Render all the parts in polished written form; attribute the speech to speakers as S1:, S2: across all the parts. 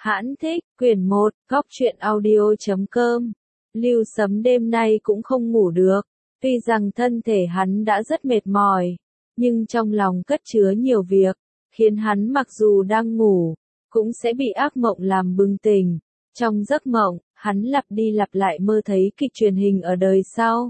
S1: Hãn thích, quyển 1, góc truyện audio.com. Lưu Sấm đêm nay cũng không ngủ được, tuy rằng thân thể hắn đã rất mệt mỏi, nhưng trong lòng cất chứa nhiều việc, khiến hắn mặc dù đang ngủ, cũng sẽ bị ác mộng làm bừng tỉnh. Trong giấc mộng, hắn lặp đi lặp lại mơ thấy kịch truyền hình ở đời sau.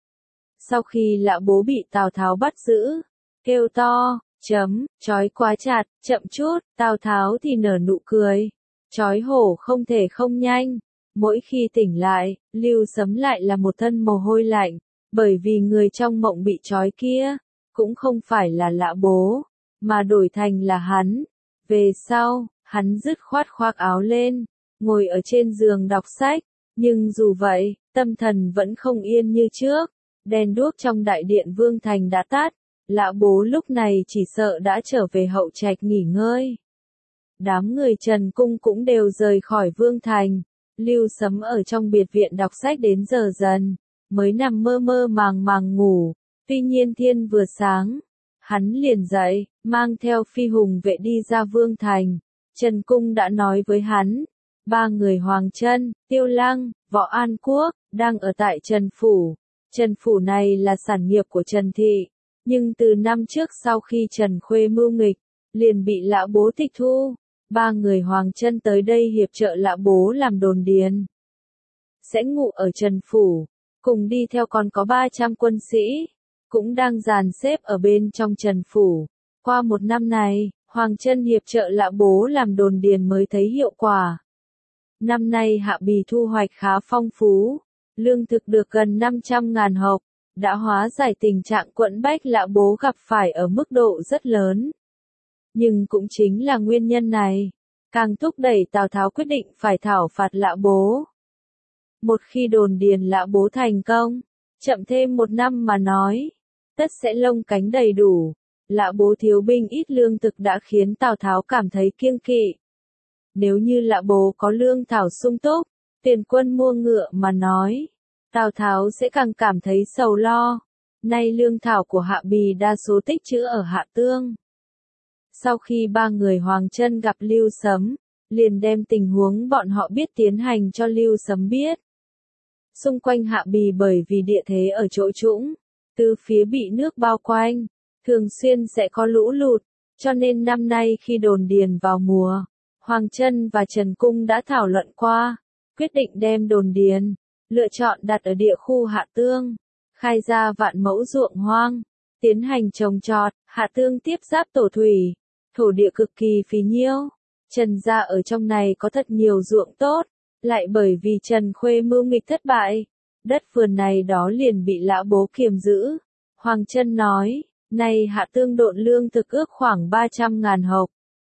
S1: Sau khi Lã Bố bị Tào Tháo bắt giữ, kêu to, trói quá chặt, chậm chút, Tào Tháo thì nở nụ cười. Trói hổ không thể không nhanh. Mỗi khi tỉnh lại, Lưu Sấm lại là một thân mồ hôi lạnh, bởi vì người trong mộng bị trói kia, cũng không phải là Lã Bố, mà đổi thành là hắn. Về sau, hắn dứt khoát khoác áo lên, ngồi ở trên giường đọc sách, nhưng dù vậy, tâm thần vẫn không yên như trước. Đèn đuốc trong đại điện Vương Thành đã tắt, Lã Bố lúc này chỉ sợ đã trở về hậu trạch nghỉ ngơi. Đám người Trần Cung cũng đều rời khỏi Vương Thành. Lưu Sấm ở trong biệt viện đọc sách đến giờ dần, mới nằm mơ mơ màng màng ngủ. Tuy nhiên thiên vừa sáng, hắn liền dậy, mang theo phi hùng vệ đi ra Vương Thành. Trần Cung đã nói với hắn, ba người Hoàng Trân, Tiêu Lăng, Võ An Quốc, đang ở tại Trần Phủ. Trần Phủ này là sản nghiệp của Trần Thị, nhưng từ năm trước sau khi Trần Khuê mưu nghịch, liền bị Lã Bố tịch thu. Ba người Hoàng Trân tới đây hiệp trợ Lã Bố làm đồn điền. Sẽ ngủ ở Trần Phủ, cùng đi theo còn có 300 quân sĩ, cũng đang dàn xếp ở bên trong Trần Phủ. Qua một năm này, Hoàng Trân hiệp trợ Lã Bố làm đồn điền mới thấy hiệu quả. Năm nay Hạ Bì thu hoạch khá phong phú, lương thực được gần 500.000 hộc, đã hóa giải tình trạng quẫn bách Lã Bố gặp phải ở mức độ rất lớn. Nhưng cũng chính là nguyên nhân này, càng thúc đẩy Tào Tháo quyết định phải thảo phạt Lã Bố. Một khi đồn điền Lã Bố thành công, chậm thêm một năm mà nói, tất sẽ lông cánh đầy đủ. Lã Bố thiếu binh ít lương thực đã khiến Tào Tháo cảm thấy kiêng kỵ. Nếu như Lã Bố có lương thảo sung túc, tiền quân mua ngựa mà nói, Tào Tháo sẽ càng cảm thấy sầu lo. Nay lương thảo của Hạ Bì đa số tích trữ ở Hạ Tương. Sau khi ba người Hoàng Trân gặp Lưu Sấm, liền đem tình huống bọn họ biết tiến hành cho Lưu Sấm biết. Xung quanh Hạ Bì bởi vì địa thế ở chỗ trũng, từ phía bị nước bao quanh, thường xuyên sẽ có lũ lụt, cho nên năm nay khi đồn điền vào mùa, Hoàng Trân và Trần Cung đã thảo luận qua, quyết định đem đồn điền, lựa chọn đặt ở địa khu Hạ Tương, khai ra vạn mẫu ruộng hoang, tiến hành trồng trọt. Hạ Tương tiếp giáp Tổ Thủy, thổ địa cực kỳ phì nhiêu. Trần gia ở trong này có thật nhiều ruộng tốt, lại bởi vì Trần Khuê mưu nghịch thất bại, đất vườn này đó liền bị Lã Bố kiềm giữ. Hoàng Trân nói, nay Hạ Tương độn lương thực ước khoảng 300.000 hộc.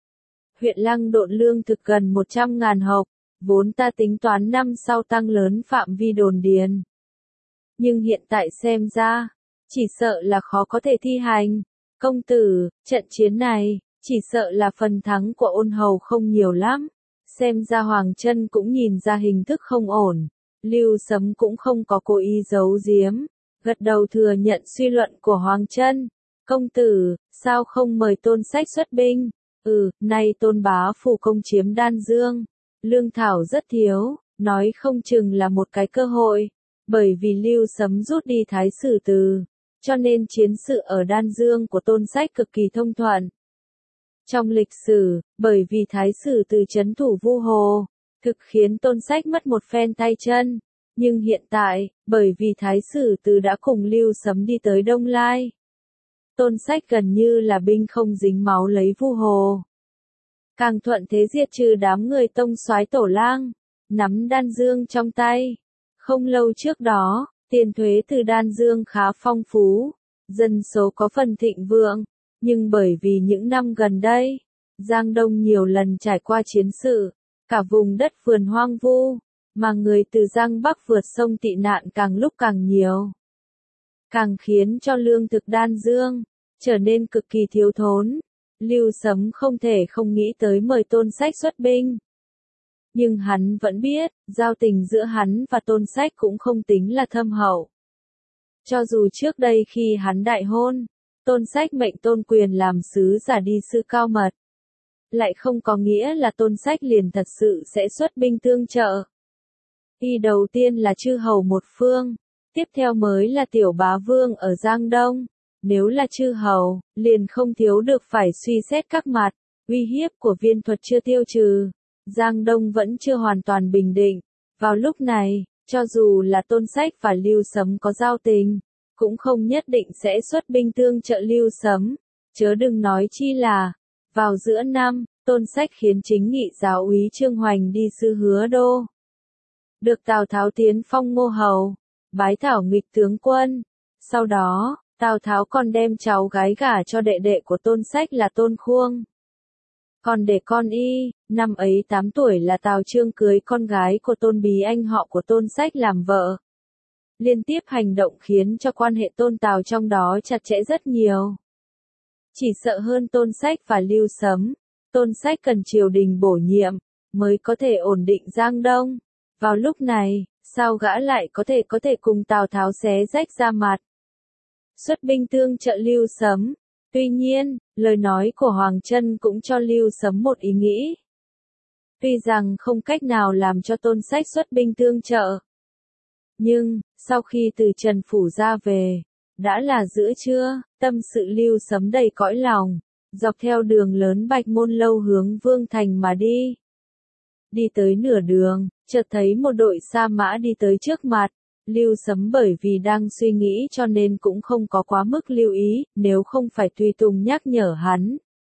S1: Huyện Lăng độn lương thực gần 100.000 hộc, vốn ta tính toán năm sau tăng lớn phạm vi đồn điền. Nhưng hiện tại xem ra, chỉ sợ là khó có thể thi hành. Công tử, trận chiến này, chỉ sợ là phần thắng của Ôn Hầu không nhiều lắm. Xem ra Hoàng Trân cũng nhìn ra hình thức không ổn. Lưu Sấm cũng không có cố ý giấu giếm, gật đầu thừa nhận suy luận của Hoàng Trân. Công tử, sao không mời Tôn Sách xuất binh? Nay Tôn Bá phủ công chiếm Đan Dương, lương thảo rất thiếu, nói không chừng là một cái cơ hội. Bởi vì Lưu Sấm rút đi Thái Sử Từ, cho nên chiến sự ở Đan Dương của Tôn Sách cực kỳ thông thuận. Trong lịch sử, bởi vì Thái Sử Từ trấn thủ Vu Hồ, thực khiến Tôn Sách mất một phen tay chân. Nhưng hiện tại, bởi vì Thái Sử Từ đã cùng Lưu Sấm đi tới Đông Lai, Tôn Sách gần như là binh không dính máu lấy Vu Hồ. Càng thuận thế diệt trừ đám người tông soái Tổ Lang, nắm Đan Dương trong tay. Không lâu trước đó, tiền thuế từ Đan Dương khá phong phú, dân số có phần thịnh vượng, nhưng bởi vì những năm gần đây, Giang Đông nhiều lần trải qua chiến sự, cả vùng đất vườn hoang vu, mà người từ Giang Bắc vượt sông tị nạn càng lúc càng nhiều. Càng khiến cho lương thực Đan Dương trở nên cực kỳ thiếu thốn. Lưu Sấm không thể không nghĩ tới mời Tôn Sách xuất binh. Nhưng hắn vẫn biết, giao tình giữa hắn và Tôn Sách cũng không tính là thâm hậu. Cho dù trước đây khi hắn đại hôn, Tôn Sách mệnh Tôn Quyền làm sứ giả đi Sư Cao Mật. lại không có nghĩa là Tôn Sách liền thật sự sẽ xuất binh tương trợ. Y đầu tiên là chư hầu một phương, tiếp theo mới là tiểu bá vương ở Giang Đông. Nếu là chư hầu, liền không thiếu được phải suy xét các mặt, uy hiếp của viên thuật chưa tiêu trừ, Giang Đông vẫn chưa hoàn toàn bình định. Vào lúc này, cho dù là Tôn Sách và Lưu Sấm có giao tình, cũng không nhất định sẽ xuất binh tương trợ Lưu Sấm, chớ đừng nói chi là, vào giữa năm, Tôn Sách khiến chính nghị giáo úy Trương Hoành đi sứ Hứa Đô. Được Tào Tháo tiến phong Ngô Hầu, bái thảo nghịch tướng quân. Sau đó, Tào Tháo còn đem cháu gái gả cho đệ đệ của Tôn Sách là Tôn Khuông. Còn để con y, năm ấy 8 tuổi là Tào Trương cưới con gái của Tôn Bí anh họ của Tôn Sách làm vợ. Liên tiếp hành động khiến cho quan hệ Tôn Tào trong đó chặt chẽ rất nhiều. Chỉ sợ hơn Tôn Sách và Lưu Sấm, Tôn Sách cần triều đình bổ nhiệm, mới có thể ổn định Giang Đông. Vào lúc này, sao gã lại có thể cùng Tào Tháo xé rách ra mặt? Xuất binh tương trợ Lưu Sấm. Tuy nhiên, lời nói của Hoàng Trân cũng cho Lưu Sấm một ý nghĩ. Tuy rằng không cách nào làm cho Tôn Sách xuất binh tương trợ. Nhưng, sau khi từ Trần Phủ ra về, đã là giữa trưa, tâm sự Lưu Sấm đầy cõi lòng, dọc theo đường lớn Bạch Môn Lâu hướng Vương Thành mà đi. Đi tới nửa đường, chợt thấy một đội sa mã đi tới trước mặt. Lưu Sấm bởi vì đang suy nghĩ cho nên cũng không có quá mức lưu ý, nếu không phải tùy tùng nhắc nhở hắn.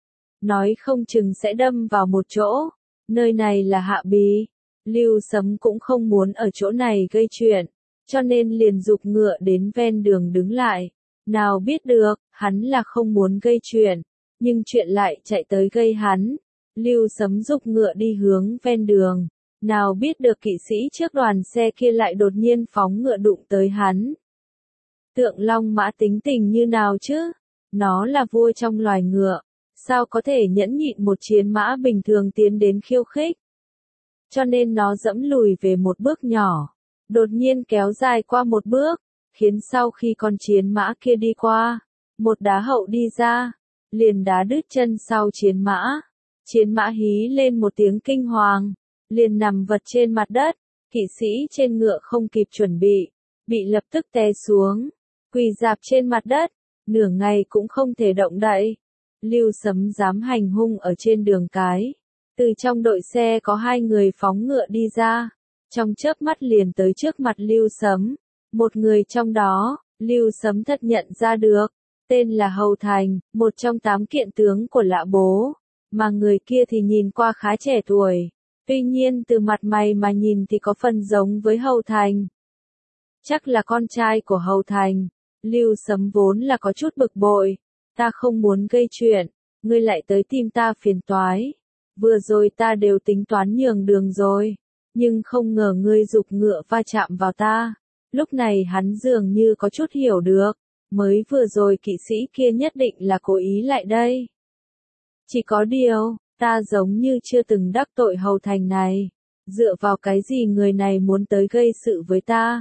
S1: Nói không chừng sẽ đâm vào một chỗ, nơi này là Hạ Bí. Lưu Sấm cũng không muốn ở chỗ này gây chuyện, cho nên liền giục ngựa đến ven đường đứng lại. Nào biết được, hắn là không muốn gây chuyện, nhưng chuyện lại chạy tới gây hắn. Lưu Sấm giục ngựa đi hướng ven đường. Nào biết được kỵ sĩ trước đoàn xe kia lại đột nhiên phóng ngựa đụng tới hắn. Tượng Long Mã tính tình như nào chứ? Nó là vua trong loài ngựa, sao có thể nhẫn nhịn một chiến mã bình thường tiến đến khiêu khích? Cho nên nó dẫm lùi về một bước nhỏ, đột nhiên kéo dài qua một bước, khiến sau khi con chiến mã kia đi qua, một đá hậu đi ra, liền đá đứt chân sau chiến mã. Chiến mã hí lên một tiếng kinh hoàng, liền nằm vật trên mặt đất, kỵ sĩ trên ngựa không kịp chuẩn bị lập tức té xuống, quỳ rạp trên mặt đất, nửa ngày cũng không thể động đậy. Lưu Sấm dám hành hung ở trên đường cái, từ trong đội xe có 2 người phóng ngựa đi ra, trong chớp mắt liền tới trước mặt Lưu Sấm. Một người trong đó, Lưu Sấm thật nhận ra được, tên là Hầu Thành, một trong 8 kiện tướng của Lã Bố, mà người kia thì nhìn qua khá trẻ tuổi. Tuy nhiên từ mặt mày mà nhìn thì có phần giống với Hầu Thành. Chắc là con trai của Hầu Thành. Lưu Sấm vốn là có chút bực bội. Ta không muốn gây chuyện, ngươi lại tới tìm ta phiền toái. Vừa rồi ta đều tính toán nhường đường rồi, nhưng không ngờ ngươi giục ngựa va chạm vào ta. Lúc này hắn dường như có chút hiểu được, mới vừa rồi kỵ sĩ kia nhất định là cố ý lại đây. Chỉ có điều, ta giống như chưa từng đắc tội Hầu Thành này, dựa vào cái gì người này muốn tới gây sự với ta?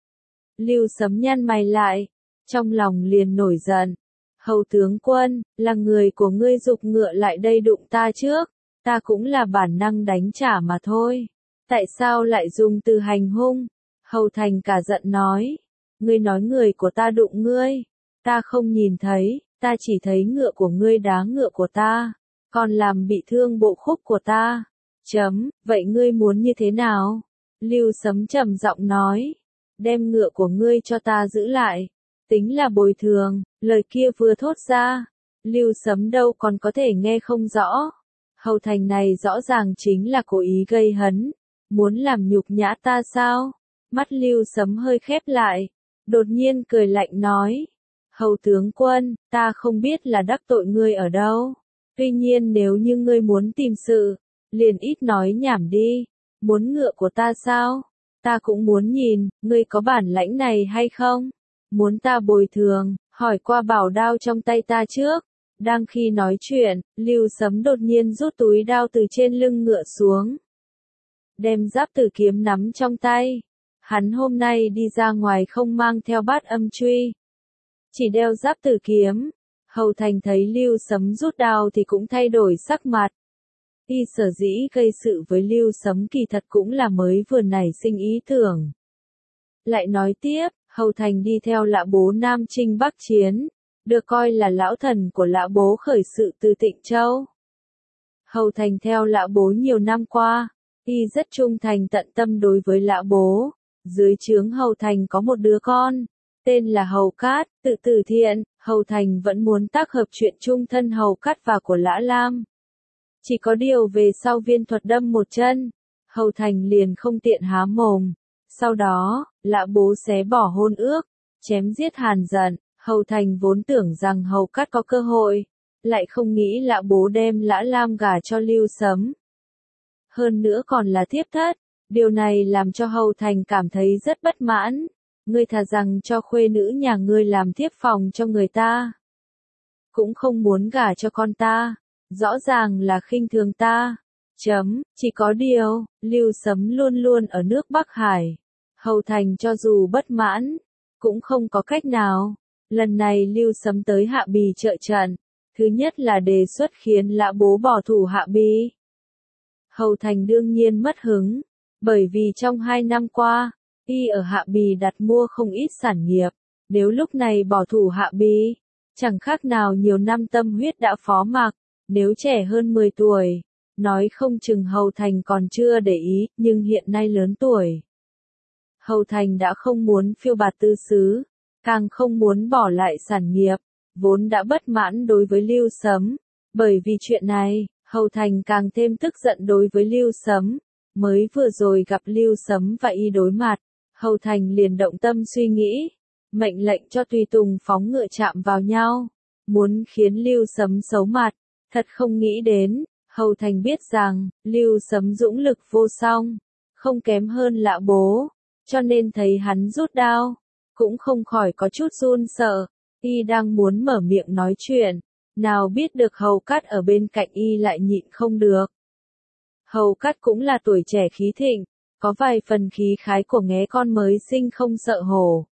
S1: Lưu Sấm nhăn mày lại, trong lòng liền nổi giận. Hầu tướng quân, là người của ngươi giục ngựa lại đây đụng ta trước, ta cũng là bản năng đánh trả mà thôi. Tại sao lại dùng từ hành hung? Hầu Thành cả giận nói, ngươi nói người của ta đụng ngươi, ta không nhìn thấy, ta chỉ thấy ngựa của ngươi đá ngựa của ta, còn làm bị thương bộ khúc của ta. Vậy ngươi muốn như thế nào? Lưu Sấm trầm giọng nói, đem ngựa của ngươi cho ta giữ lại, tính là bồi thường. Lời kia vừa thốt ra, Lưu Sấm đâu còn có thể nghe không rõ. Hầu Thành này rõ ràng chính là cố ý gây hấn, muốn làm nhục nhã ta sao? Mắt Lưu Sấm hơi khép lại, đột nhiên cười lạnh nói, Hầu tướng quân, ta không biết là đắc tội ngươi ở đâu. Tuy nhiên nếu như ngươi muốn tìm sự, liền ít nói nhảm đi. Muốn ngựa của ta sao? Ta cũng muốn nhìn, ngươi có bản lãnh này hay không? Muốn ta bồi thường, hỏi qua bảo đao trong tay ta trước. Đang khi nói chuyện, Lưu Sấm đột nhiên rút túi đao từ trên lưng ngựa xuống. Đem giáp tử kiếm nắm trong tay. Hắn hôm nay đi ra ngoài không mang theo bát âm truy, chỉ đeo giáp tử kiếm. Hầu Thành thấy Lưu Sấm rút đao thì cũng thay đổi sắc mặt, Y sở dĩ gây sự với Lưu Sấm kỳ thật cũng là mới vừa nảy sinh ý tưởng. Lại nói tiếp, Hầu Thành đi theo Lã Bố Nam chinh Bắc chiến, được coi là lão thần của Lã Bố khởi sự từ Tịnh Châu. Hầu Thành theo Lã Bố nhiều năm qua, y rất trung thành tận tâm đối với Lã Bố. Dưới trướng Hầu Thành có một đứa con, tên là Hầu Cát, tự tử thiện, Hầu Thành vẫn muốn tác hợp chuyện chung thân Hầu Cát và của Lã Lam. Chỉ có điều về sau Viên Thuật đâm một chân, Hầu Thành liền không tiện há mồm. Sau đó, Lã Bố xé bỏ hôn ước, chém giết Hàn Dận. Hầu Thành vốn tưởng rằng Hầu Cát có cơ hội, lại không nghĩ Lã Bố đem Lã Lam gả cho Lưu Sấm. Hơn nữa còn là thiếp thất, điều này làm cho Hầu Thành cảm thấy rất bất mãn. Ngươi thà rằng cho khuê nữ nhà ngươi làm thiếp phòng cho người ta, cũng không muốn gả cho con ta, rõ ràng là khinh thường ta. Chỉ có điều, Lưu Sấm luôn luôn ở nước Bắc Hải. Hầu Thành cho dù bất mãn, cũng không có cách nào. Lần này Lưu Sấm tới Hạ Bì trợ trận, thứ nhất là đề xuất khiến Lã Bố bỏ thủ Hạ Bì. Hầu Thành đương nhiên mất hứng, bởi vì trong 2 năm qua, y ở Hạ Bì đặt mua không ít sản nghiệp, nếu lúc này bỏ thủ Hạ Bì, chẳng khác nào nhiều năm tâm huyết đã phó mặc, nếu trẻ hơn 10 tuổi, nói không chừng Hầu Thành còn chưa để ý, nhưng hiện nay lớn tuổi. Hầu Thành đã không muốn phiêu bạt tư xứ, càng không muốn bỏ lại sản nghiệp, vốn đã bất mãn đối với Lưu Sấm. Bởi vì chuyện này, Hầu Thành càng thêm tức giận đối với Lưu Sấm. Mới vừa rồi gặp Lưu Sấm và y đối mặt, Hầu Thành liền động tâm suy nghĩ, mệnh lệnh cho tùy tùng phóng ngựa chạm vào nhau, muốn khiến Lưu Sấm xấu mặt. Thật không nghĩ đến, Hầu Thành biết rằng, Lưu Sấm dũng lực vô song, không kém hơn Lã Bố, cho nên thấy hắn rút đao, cũng không khỏi có chút run sợ. Y đang muốn mở miệng nói chuyện, nào biết được Hầu Cát ở bên cạnh y lại nhịn không được. Hầu Cát cũng là tuổi trẻ khí thịnh, có vài phần khí khái của nghé con mới sinh không sợ hổ.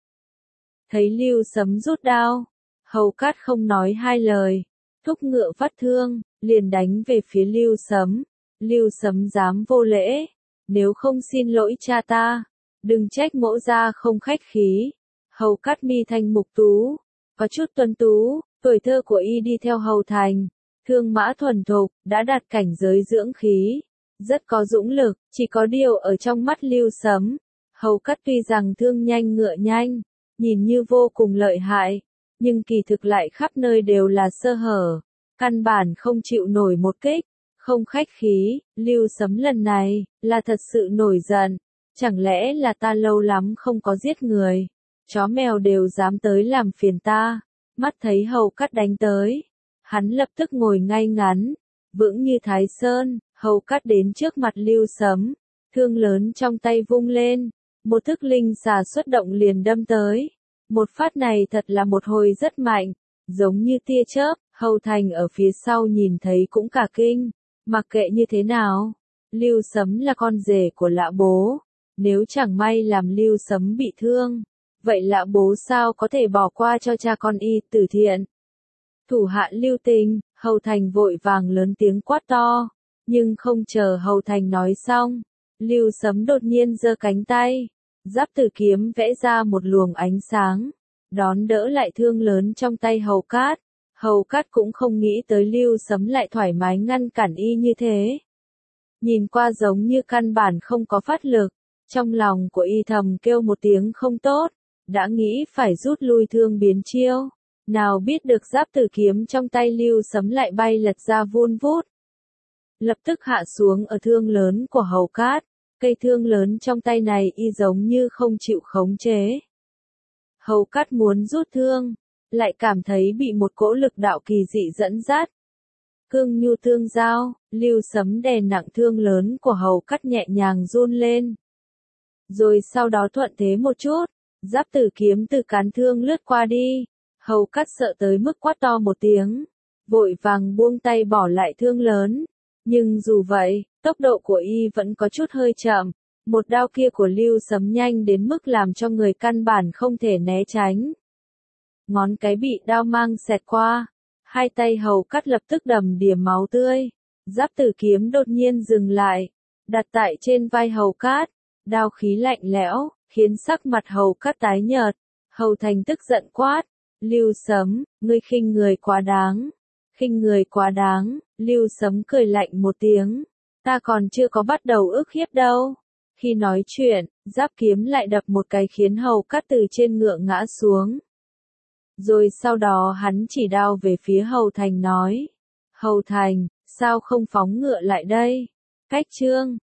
S1: Thấy Lưu Sấm rút đao, Hầu Cát không nói hai lời, thúc ngựa vắt thương, liền đánh về phía Lưu Sấm. Lưu Sấm dám vô lễ, nếu không xin lỗi cha ta, đừng trách mỗ gia không khách khí. Hầu Cát mi thanh mục tú, có chút tuấn tú, tuổi thơ của y đi theo Hầu Thành, thương mã thuần thục, đã đạt cảnh giới dưỡng khí, rất có dũng lực. Chỉ có điều ở trong mắt Lưu Sấm, Hầu Cát tuy rằng thương nhanh ngựa nhanh, nhìn như vô cùng lợi hại, nhưng kỳ thực lại khắp nơi đều là sơ hở, căn bản không chịu nổi một kích. Không khách khí, Lưu Sấm lần này, là thật sự nổi giận. Chẳng lẽ là ta lâu lắm không có giết người, chó mèo đều dám tới làm phiền ta. Mắt thấy Hầu Cát đánh tới, hắn lập tức ngồi ngay ngắn, vững như Thái Sơn. Hầu Cát đến trước mặt Lưu Sấm, thương lớn trong tay vung lên, một thức linh xà xuất động liền đâm tới. Một phát này thật là một hồi rất mạnh, giống như tia chớp. Hầu Thành ở phía sau nhìn thấy cũng cả kinh, mặc kệ như thế nào, Lưu Sấm là con rể của Lã Bố, nếu chẳng may làm Lưu Sấm bị thương, vậy Lã Bố sao có thể bỏ qua cho cha con y tử thiện. Thủ hạ Lưu Tình, Hầu Thành vội vàng lớn tiếng quát to, nhưng không chờ Hầu Thành nói xong, Lưu Sấm đột nhiên giơ cánh tay, giáp tử kiếm vẽ ra một luồng ánh sáng, đón đỡ lại thương lớn trong tay Hầu Cát. Hầu Cát cũng không nghĩ tới Lưu Sấm lại thoải mái ngăn cản y như thế. Nhìn qua giống như căn bản không có phát lực, trong lòng của y thầm kêu một tiếng không tốt, đã nghĩ phải rút lui thương biến chiêu. Nào biết được giáp tử kiếm trong tay Lưu Sấm lại bay lật ra vun vút. Lập tức hạ xuống ở thương lớn của Hầu Cát, cây thương lớn trong tay này y giống như không chịu khống chế. Hầu Cát muốn rút thương, lại cảm thấy bị một cỗ lực đạo kỳ dị dẫn dắt. Cương nhu tương giao, Lưu Sấm đè nặng thương lớn của Hầu Cát nhẹ nhàng run lên. Rồi sau đó thuận thế một chút, giáp tử kiếm từ cán thương lướt qua đi. Hầu Cát sợ tới mức quát to một tiếng, vội vàng buông tay bỏ lại thương lớn. Nhưng dù vậy, tốc độ của y vẫn có chút hơi chậm. Một đao kia của Lưu Sấm nhanh đến mức làm cho người căn bản không thể né tránh. Ngón cái bị đao mang xẹt qua, hai tay Hầu Cát lập tức đầm đìa máu tươi, Giáp Tử kiếm đột nhiên dừng lại, đặt tại trên vai Hầu Cát, đao khí lạnh lẽo, khiến sắc mặt Hầu Cát tái nhợt. Hầu Thành tức giận quát, Lưu Sấm, ngươi khinh người quá đáng. Khinh người quá đáng, Lưu Sấm cười lạnh một tiếng, ta còn chưa có bắt đầu ức hiếp đâu. Khi nói chuyện, giáp kiếm lại đập một cái khiến Hầu Cát từ trên ngựa ngã xuống. Rồi sau đó hắn chỉ đao về phía Hầu Thành nói, Hầu Thành, sao không phóng ngựa lại đây? Cách chương